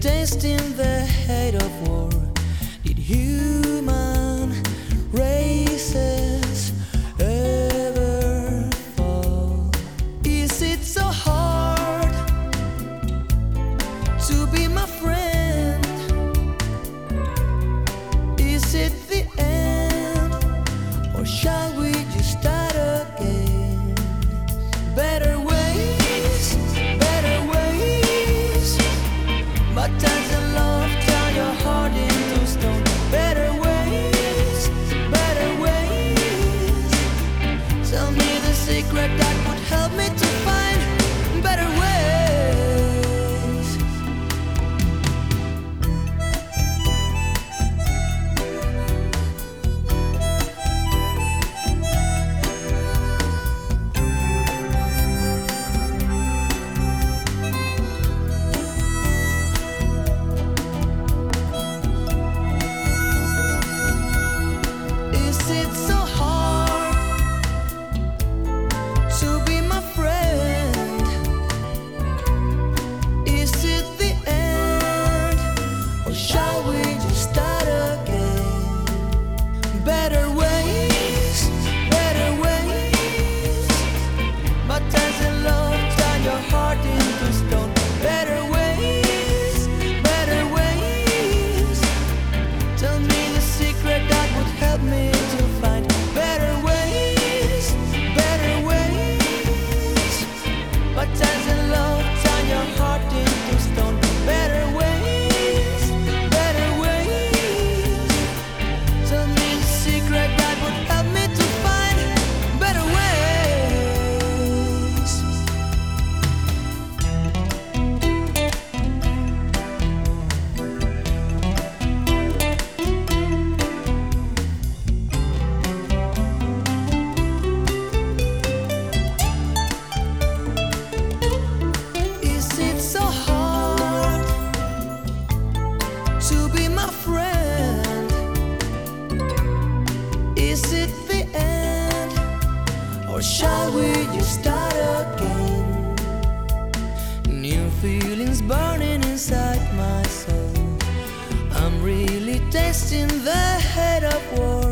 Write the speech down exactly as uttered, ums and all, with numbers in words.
tasting the hate of war. Did human races ever fall? Is it so hard to be my friend? Is it the end, or shall we just start again? Better ways, better ways. But times and love turn your heart into stone. Better ways, better ways. Tell me the secret that would help me to find better ways. Is it so hard to be my friend? Is it the end, or shall we just start again? Better ways, better ways. But times and love turn your heart into stone. Better ways, better ways. Tell me the secret that would help me to find better ways, better ways. But times and love turn your heart into stone. Better ways, better ways. Tell me the secret that would help me to find better ways. Is it so hard to be my friend? Is it the end, or shall we just start again? New feelings burning inside my soul. I'm really tasting the head of war.